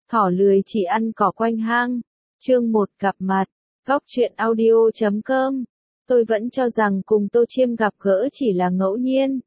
Thỏ lười chỉ ăn cỏ quanh hang. Chương 1 gặp mặt. Góc truyện audio.com. Tôi vẫn cho rằng cùng Tô Chiêm gặp gỡ chỉ là ngẫu nhiên.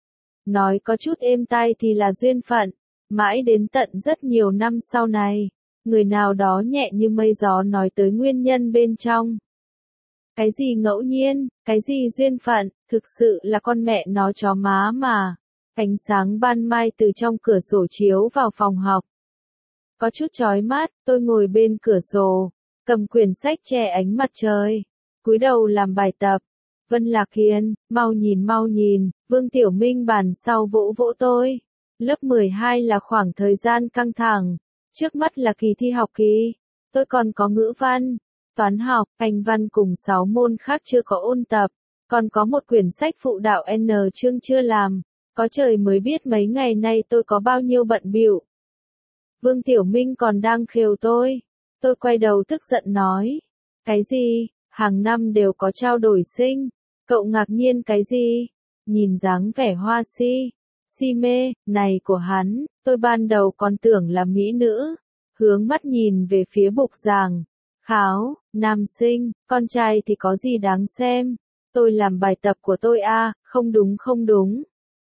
Nói có chút êm tai thì là duyên phận. Mãi đến tận rất nhiều năm sau này, người nào đó nhẹ như mây gió nói tới nguyên nhân bên trong. Cái gì ngẫu nhiên, cái gì duyên phận, thực sự là con mẹ nó chó má mà. Ánh sáng ban mai từ trong cửa sổ chiếu vào phòng học. Có chút chói mắt, tôi ngồi bên cửa sổ, cầm quyển sách che ánh mặt trời, cúi đầu làm bài tập. Vân Lạc Hiên, mau nhìn, Vương Tiểu Minh bàn sau vỗ vỗ tôi. Lớp 12 là khoảng thời gian căng thẳng, trước mắt là kỳ thi học kỳ. Tôi còn có ngữ văn, toán học, Anh văn cùng 6 môn khác chưa có ôn tập, còn có một quyển sách phụ đạo N chương chưa làm. Có trời mới biết mấy ngày nay tôi có bao nhiêu bận bịu. Vương Tiểu Minh còn đang khều tôi. Tôi quay đầu tức giận nói. Cái gì? Hàng năm đều có trao đổi sinh. Cậu ngạc nhiên cái gì? Nhìn dáng vẻ hoa si mê, này của hắn, tôi ban đầu còn tưởng là mỹ nữ. Hướng mắt nhìn về phía bục giảng. Kháo, nam sinh, con trai thì có gì đáng xem. Tôi làm bài tập của tôi không đúng.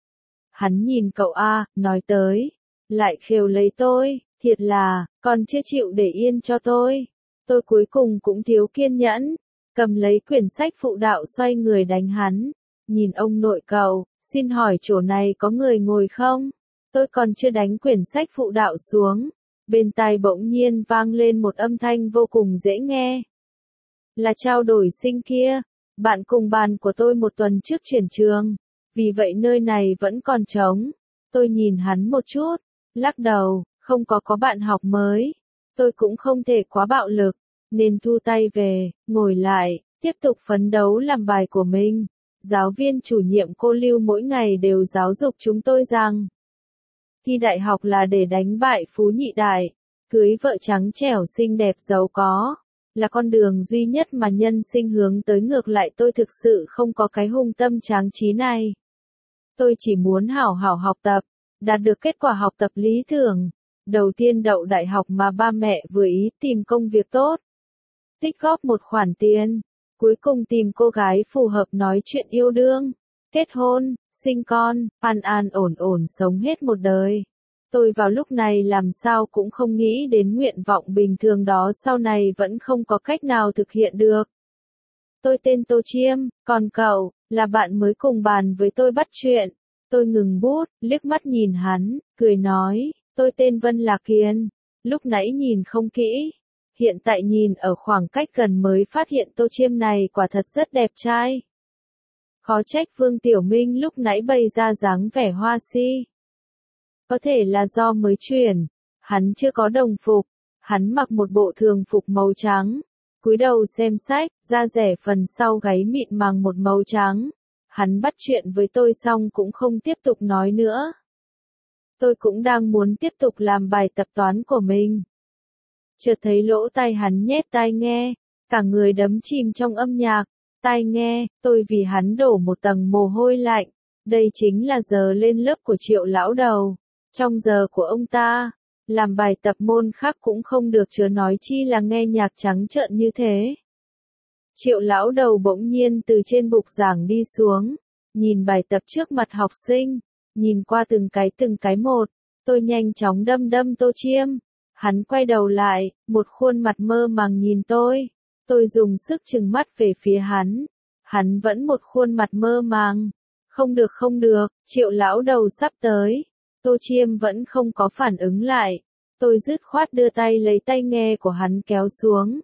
Hắn nhìn cậu nói tới. Lại khều lấy tôi, thiệt là, con chưa chịu để yên cho tôi. Tôi cuối cùng cũng thiếu kiên nhẫn, cầm lấy quyển sách phụ đạo xoay người đánh hắn. Nhìn ông nội cậu, xin hỏi chỗ này có người ngồi không? Tôi còn chưa đánh quyển sách phụ đạo xuống. Bên tai bỗng nhiên vang lên một âm thanh vô cùng dễ nghe. Là trao đổi sinh kia, bạn cùng bàn của tôi một tuần trước chuyển trường. Vì vậy nơi này vẫn còn trống. Tôi nhìn hắn một chút, lắc đầu, không có bạn học mới. Tôi cũng không thể quá bạo lực, nên thu tay về, ngồi lại, tiếp tục phấn đấu làm bài của mình. Giáo viên chủ nhiệm cô Lưu mỗi ngày đều giáo dục chúng tôi rằng thi đại học là để đánh bại phú nhị đại, cưới vợ trắng trẻo xinh đẹp giàu có, là con đường duy nhất mà nhân sinh hướng tới. Ngược lại tôi thực sự không có cái hung tâm tráng trí này. Tôi chỉ muốn hảo hảo học tập, đạt được kết quả học tập lý tưởng. Đầu tiên đậu đại học mà ba mẹ vừa ý, tìm công việc tốt, tích góp một khoản tiền, cuối cùng tìm cô gái phù hợp nói chuyện yêu đương, kết hôn, sinh con, an ổn sống hết một đời. Tôi vào lúc này làm sao cũng không nghĩ đến nguyện vọng bình thường đó sau này vẫn không có cách nào thực hiện được. Tôi tên Tô Chiêm, còn cậu, là bạn mới cùng bàn với tôi bắt chuyện. Tôi ngừng bút, liếc mắt nhìn hắn, cười nói, tôi tên Vân Lạc Hiên. Lúc nãy nhìn không kỹ, hiện tại nhìn ở khoảng cách gần mới phát hiện Tô Chiêm này quả thật rất đẹp trai. Khó trách Vương Tiểu Minh lúc nãy bày ra dáng vẻ hoa si. Có thể là do mới chuyển, hắn chưa có đồng phục, hắn mặc một bộ thường phục màu trắng, cúi đầu xem sách, da rẻ phần sau gáy mịn màng một màu trắng. Hắn bắt chuyện với tôi xong cũng không tiếp tục nói nữa. Tôi cũng đang muốn tiếp tục làm bài tập toán của mình. Chợt thấy lỗ tai hắn nhét tai nghe, cả người đắm chìm trong âm nhạc, tai nghe, tôi vì hắn đổ một tầng mồ hôi lạnh. Đây chính là giờ lên lớp của Triệu lão đầu. Trong giờ của ông ta, làm bài tập môn khác cũng không được chớ nói chi là nghe nhạc trắng trợn như thế. Triệu lão đầu bỗng nhiên từ trên bục giảng đi xuống, nhìn bài tập trước mặt học sinh, nhìn qua từng cái một. Tôi nhanh chóng đâm Tô Chiêm. Hắn quay đầu lại, một khuôn mặt mơ màng nhìn tôi. Tôi dùng sức trừng mắt về phía hắn. Hắn vẫn một khuôn mặt mơ màng. Không được, Triệu lão đầu sắp tới. Tô Chiêm vẫn không có phản ứng lại. Tôi dứt khoát đưa tay lấy tai nghe của hắn kéo xuống.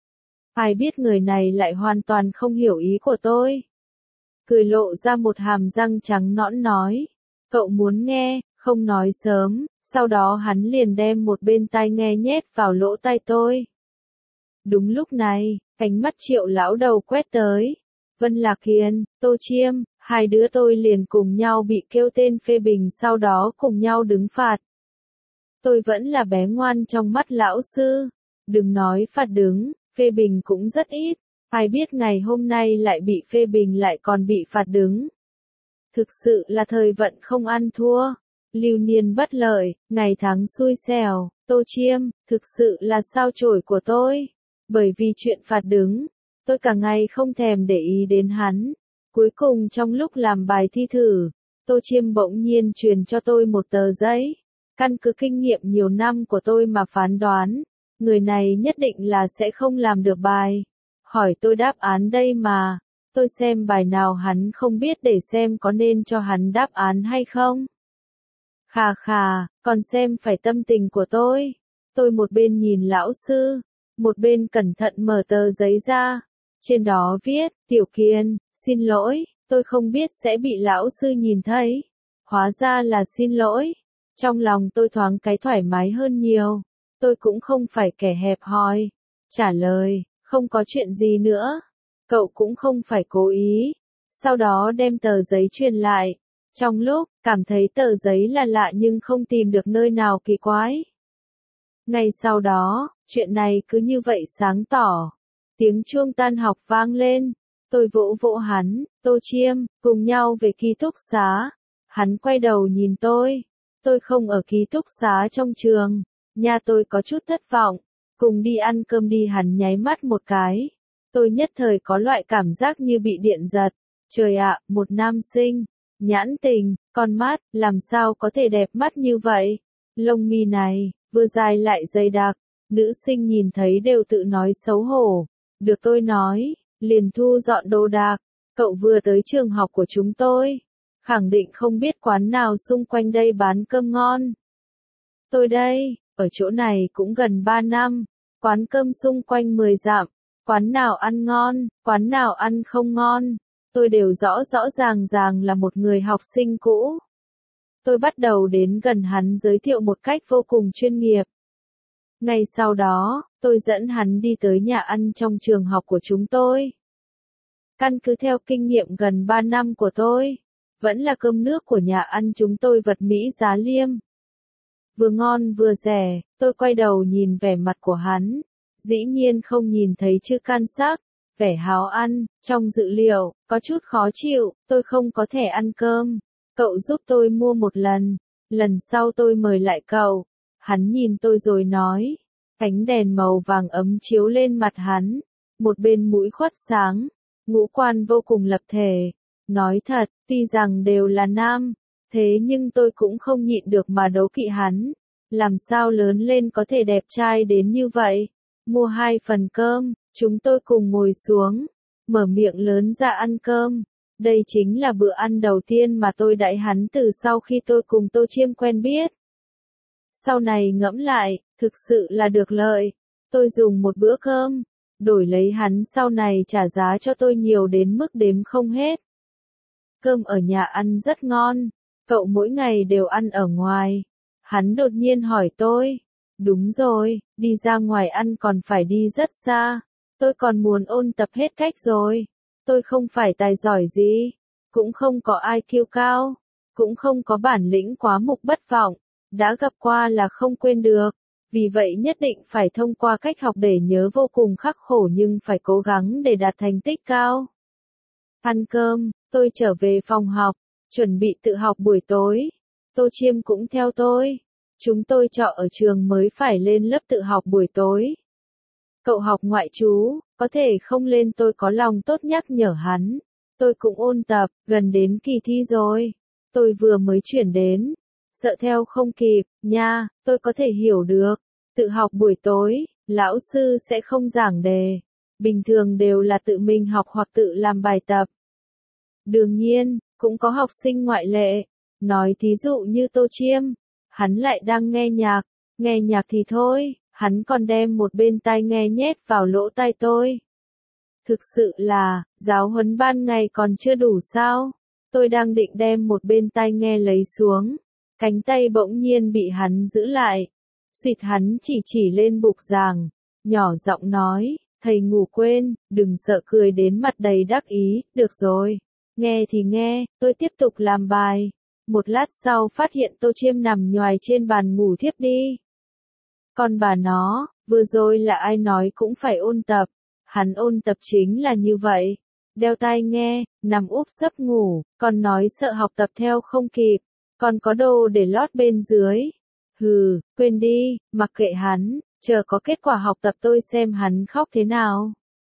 Ai biết người này lại hoàn toàn không hiểu ý của tôi. Cười lộ ra một hàm răng trắng nõn nói. Cậu muốn nghe, không nói sớm. Sau đó hắn liền đem một bên tai nghe nhét vào lỗ tai tôi. Đúng lúc này, ánh mắt Triệu lão đầu quét tới. Vân Lạc Hiên, Tô Chiêm, hai đứa tôi liền cùng nhau bị kêu tên phê bình, sau đó cùng nhau đứng phạt. Tôi vẫn là bé ngoan trong mắt lão sư. Đừng nói phạt đứng, phê bình cũng rất ít. Ai biết ngày hôm nay lại bị phê bình lại còn bị phạt đứng. Thực sự là thời vận không ăn thua. Lưu niên bất lợi, ngày tháng xui xẻo. Tô Chiêm, thực sự là sao chổi của tôi. Bởi vì chuyện phạt đứng, tôi cả ngày không thèm để ý đến hắn. Cuối cùng trong lúc làm bài thi thử, Tô Chiêm bỗng nhiên truyền cho tôi một tờ giấy. Căn cứ kinh nghiệm nhiều năm của tôi mà phán đoán, người này nhất định là sẽ không làm được bài. Hỏi tôi đáp án đây mà, tôi xem bài nào hắn không biết để xem có nên cho hắn đáp án hay không. Khà khà, còn xem phải tâm tình của tôi. Tôi một bên nhìn lão sư, một bên cẩn thận mở tờ giấy ra. Trên đó viết, Tiểu Kiên, xin lỗi, tôi không biết sẽ bị lão sư nhìn thấy. Hóa ra là xin lỗi. Trong lòng tôi thoáng cái thoải mái hơn nhiều. Tôi cũng không phải kẻ hẹp hòi. Trả lời, không có chuyện gì nữa. Cậu cũng không phải cố ý. Sau đó đem tờ giấy truyền lại. Trong lúc, cảm thấy tờ giấy là lạ nhưng không tìm được nơi nào kỳ quái. Ngay sau đó, chuyện này cứ như vậy sáng tỏ. Tiếng chuông tan học vang lên. Tôi vỗ vỗ hắn, Tô Chiêm, cùng nhau về ký túc xá. Hắn quay đầu nhìn tôi. Tôi không ở ký túc xá trong trường. Nhà tôi có chút thất vọng. Cùng đi ăn cơm đi, hắn nháy mắt một cái. Tôi nhất thời có loại cảm giác như bị điện giật. Trời ạ, một nam sinh. Nhãn tình, con mắt, làm sao có thể đẹp mắt như vậy? Lông mi này, vừa dài lại dày đặc. Nữ sinh nhìn thấy đều tự nói xấu hổ. Được tôi nói, liền thu dọn đồ đạc. Cậu vừa tới trường học của chúng tôi. Khẳng định không biết quán nào xung quanh đây bán cơm ngon. Tôi đây, ở chỗ này cũng gần 3 năm. Quán cơm xung quanh 10 dặm. Quán nào ăn ngon, quán nào ăn không ngon. Tôi đều rõ rõ ràng ràng là một người học sinh cũ. Tôi bắt đầu đến gần hắn giới thiệu một cách vô cùng chuyên nghiệp. Ngay sau đó, tôi dẫn hắn đi tới nhà ăn trong trường học của chúng tôi. Căn cứ theo kinh nghiệm gần 3 năm của tôi, vẫn là cơm nước của nhà ăn chúng tôi vật mỹ giá liêm. Vừa ngon vừa rẻ, tôi quay đầu nhìn vẻ mặt của hắn. Dĩ nhiên không nhìn thấy chữ can sắc, vẻ háo ăn, trong dự liệu, có chút khó chịu, tôi không có thẻ ăn cơm. Cậu giúp tôi mua một lần sau tôi mời lại cậu. Hắn nhìn tôi rồi nói, ánh đèn màu vàng ấm chiếu lên mặt hắn, một bên mũi khuất sáng, ngũ quan vô cùng lập thể. Nói thật, tuy rằng đều là nam, thế nhưng tôi cũng không nhịn được mà đố kỵ hắn. Làm sao lớn lên có thể đẹp trai đến như vậy? Mua 2 phần cơm, chúng tôi cùng ngồi xuống, mở miệng lớn ra ăn cơm. Đây chính là bữa ăn đầu tiên mà tôi đãi hắn từ sau khi tôi cùng Tô Chiêm quen biết. Sau này ngẫm lại, thực sự là được lợi. Tôi dùng một bữa cơm, đổi lấy hắn sau này trả giá cho tôi nhiều đến mức đếm không hết. Cơm ở nhà ăn rất ngon, cậu mỗi ngày đều ăn ở ngoài. Hắn đột nhiên hỏi tôi. Đúng rồi, đi ra ngoài ăn còn phải đi rất xa. Tôi còn muốn ôn tập hết cách rồi. Tôi không phải tài giỏi gì, cũng không có IQ cao, cũng không có bản lĩnh quá mục bất vọng. Đã gặp qua là không quên được. Vì vậy nhất định phải thông qua cách học để nhớ vô cùng khắc khổ nhưng phải cố gắng để đạt thành tích cao. Ăn cơm, tôi trở về phòng học, chuẩn bị tự học buổi tối. Tô Chiêm cũng theo tôi. Chúng tôi trọ ở trường mới phải lên lớp tự học buổi tối. Cậu học ngoại trú, có thể không lên, tôi có lòng tốt nhắc nhở hắn. Tôi cũng ôn tập, gần đến kỳ thi rồi. Tôi vừa mới chuyển đến. Sợ theo không kịp, nha, tôi có thể hiểu được. Tự học buổi tối, lão sư sẽ không giảng đề. Bình thường đều là tự mình học hoặc tự làm bài tập. Đương nhiên, cũng có học sinh ngoại lệ. Nói thí dụ như Tô Chiêm. Hắn lại đang nghe nhạc thì thôi, hắn còn đem một bên tai nghe nhét vào lỗ tai tôi. Thực sự là, giáo huấn ban ngày còn chưa đủ sao? Tôi đang định đem một bên tai nghe lấy xuống, cánh tay bỗng nhiên bị hắn giữ lại. Xuyệt, hắn chỉ lên bục giảng, nhỏ giọng nói, thầy ngủ quên, đừng sợ cười đến mặt đầy đắc ý, được rồi. Nghe thì nghe, tôi tiếp tục làm bài. Một lát sau phát hiện Tô Chiêm nằm nhoài trên bàn ngủ thiếp đi. Con bà nó, vừa rồi là ai nói cũng phải ôn tập. Hắn ôn tập chính là như vậy. Đeo tai nghe, nằm úp sấp ngủ, còn nói sợ học tập theo không kịp. Còn có đồ để lót bên dưới. Hừ, quên đi, mặc kệ hắn, chờ có kết quả học tập tôi xem hắn khóc thế nào.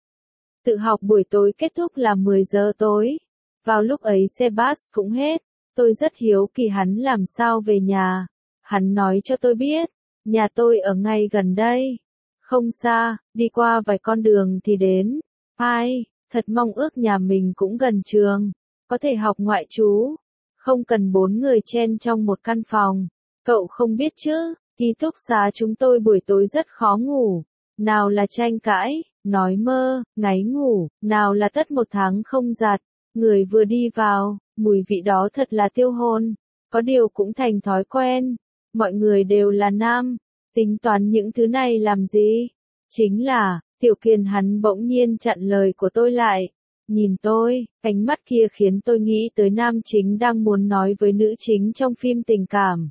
Tự học buổi tối kết thúc là 10 giờ tối. Vào lúc ấy xe bus cũng hết. Tôi rất hiếu kỳ hắn làm sao về nhà. Hắn nói cho tôi biết, nhà tôi ở ngay gần đây. Không xa, đi qua vài con đường thì đến. Ai, thật mong ước nhà mình cũng gần trường. Có thể học ngoại trú. Không cần 4 người chen trong một căn phòng. Cậu không biết chứ, ký túc xá chúng tôi buổi tối rất khó ngủ. Nào là tranh cãi, nói mơ, ngáy ngủ, nào là tất một tháng không giặt. Người vừa đi vào, mùi vị đó thật là tiêu hồn. Có điều cũng thành thói quen. Mọi người đều là nam. Tính toán những thứ này làm gì? Chính là, Tiểu Kiền hắn bỗng nhiên chặn lời của tôi lại. Nhìn tôi, ánh mắt kia khiến tôi nghĩ tới nam chính đang muốn nói với nữ chính trong phim tình cảm.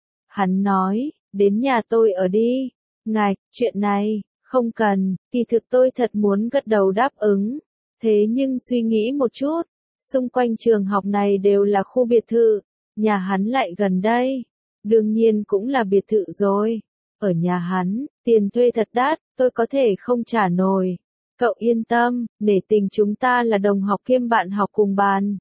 Hắn nói, đến nhà tôi ở đi. Ngạch, chuyện này, không cần, kỳ thực tôi thật muốn gật đầu đáp ứng. Thế nhưng suy nghĩ một chút, xung quanh trường học này đều là khu biệt thự, nhà hắn lại gần đây. Đương nhiên cũng là biệt thự rồi. Ở nhà hắn, tiền thuê thật đắt, tôi có thể không trả nổi. Cậu yên tâm, nể tình chúng ta là đồng học kiêm bạn học cùng bàn.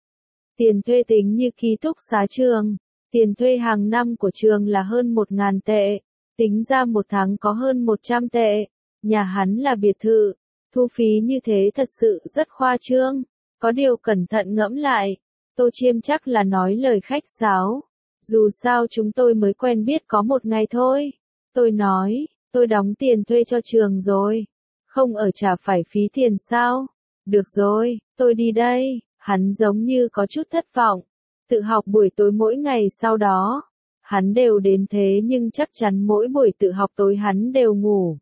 Tiền thuê tính như ký túc xá trường. Tiền thuê hàng năm của trường là hơn 1.000 tệ. Tính ra một tháng có hơn 100 tệ. Nhà hắn là biệt thự. Thu phí như thế thật sự rất khoa trương. Có điều cẩn thận ngẫm lại. Tô Chiêm chắc là nói lời khách sáo. Dù sao chúng tôi mới quen biết có một ngày thôi. Tôi nói, tôi đóng tiền thuê cho trường rồi. Không ở trả phải phí tiền sao? Được rồi, tôi đi đây. Hắn giống như có chút thất vọng. Tự học buổi tối mỗi ngày sau đó. Hắn đều đến thế nhưng chắc chắn mỗi buổi tự học tối hắn đều ngủ.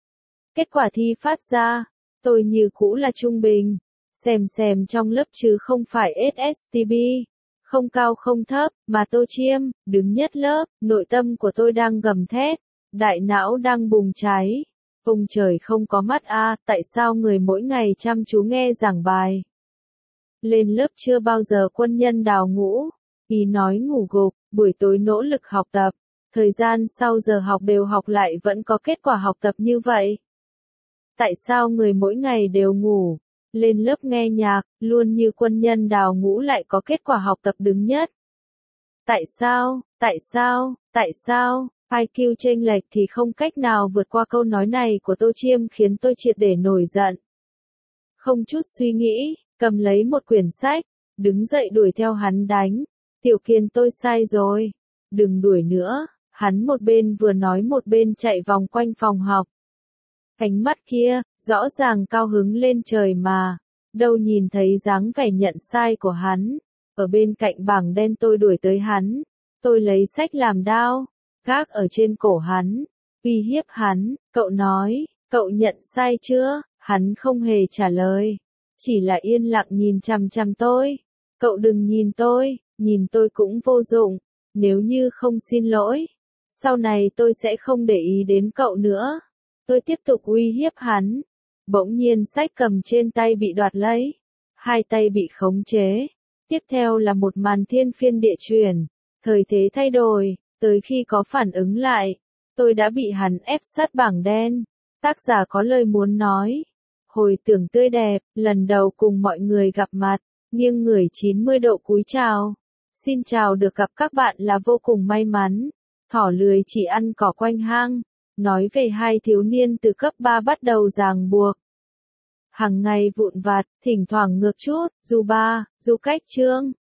Kết quả thi phát ra, tôi như cũ là trung bình. Xem trong lớp chứ không phải SSTB. Không cao không thấp, mà Tô Chiêm, đứng nhất lớp, nội tâm của tôi đang gầm thét. Đại não đang bùng cháy. Ông trời không có mắt a, tại sao người mỗi ngày chăm chú nghe giảng bài? Lên lớp chưa bao giờ quân nhân đào ngũ. Ý nói ngủ gục, buổi tối nỗ lực học tập. Thời gian sau giờ học đều học lại vẫn có kết quả học tập như vậy. Tại sao người mỗi ngày đều ngủ? Lên lớp nghe nhạc, luôn như quân nhân đào ngũ lại có kết quả học tập đứng nhất. Tại sao? IQ chênh lệch thì không cách nào vượt qua câu nói này của Tô Chiêm khiến tôi triệt để nổi giận. Không chút suy nghĩ, cầm lấy một quyển sách, đứng dậy đuổi theo hắn đánh. Tiểu Kiên tôi sai rồi. Đừng đuổi nữa. Hắn một bên vừa nói một bên chạy vòng quanh phòng học. Ánh mắt kia, rõ ràng cao hứng lên trời mà. Đâu nhìn thấy dáng vẻ nhận sai của hắn. Ở bên cạnh bảng đen tôi đuổi tới hắn. Tôi lấy sách làm đao. Gác ở trên cổ hắn. Uy hiếp hắn. Cậu nói, cậu nhận sai chưa? Hắn không hề trả lời. Chỉ là yên lặng nhìn chằm chằm tôi. Cậu đừng nhìn tôi cũng vô dụng. Nếu như không xin lỗi, sau này tôi sẽ không để ý đến cậu nữa. Tôi tiếp tục uy hiếp hắn. Bỗng nhiên sách cầm trên tay bị đoạt lấy. Hai tay bị khống chế. Tiếp theo là một màn thiên phiên địa chuyển. Thời thế thay đổi, tới khi có phản ứng lại, tôi đã bị hắn ép sát bảng đen. Tác giả có lời muốn nói. Hồi tưởng tươi đẹp, lần đầu cùng mọi người gặp mặt, nghiêng người 90 độ cúi chào. Xin chào được gặp các bạn là vô cùng may mắn. Thỏ lười chỉ ăn cỏ quanh hang. Nói về hai thiếu niên từ cấp 3 bắt đầu ràng buộc. Hàng ngày vụn vặt, thỉnh thoảng ngược chút, dù cách chương.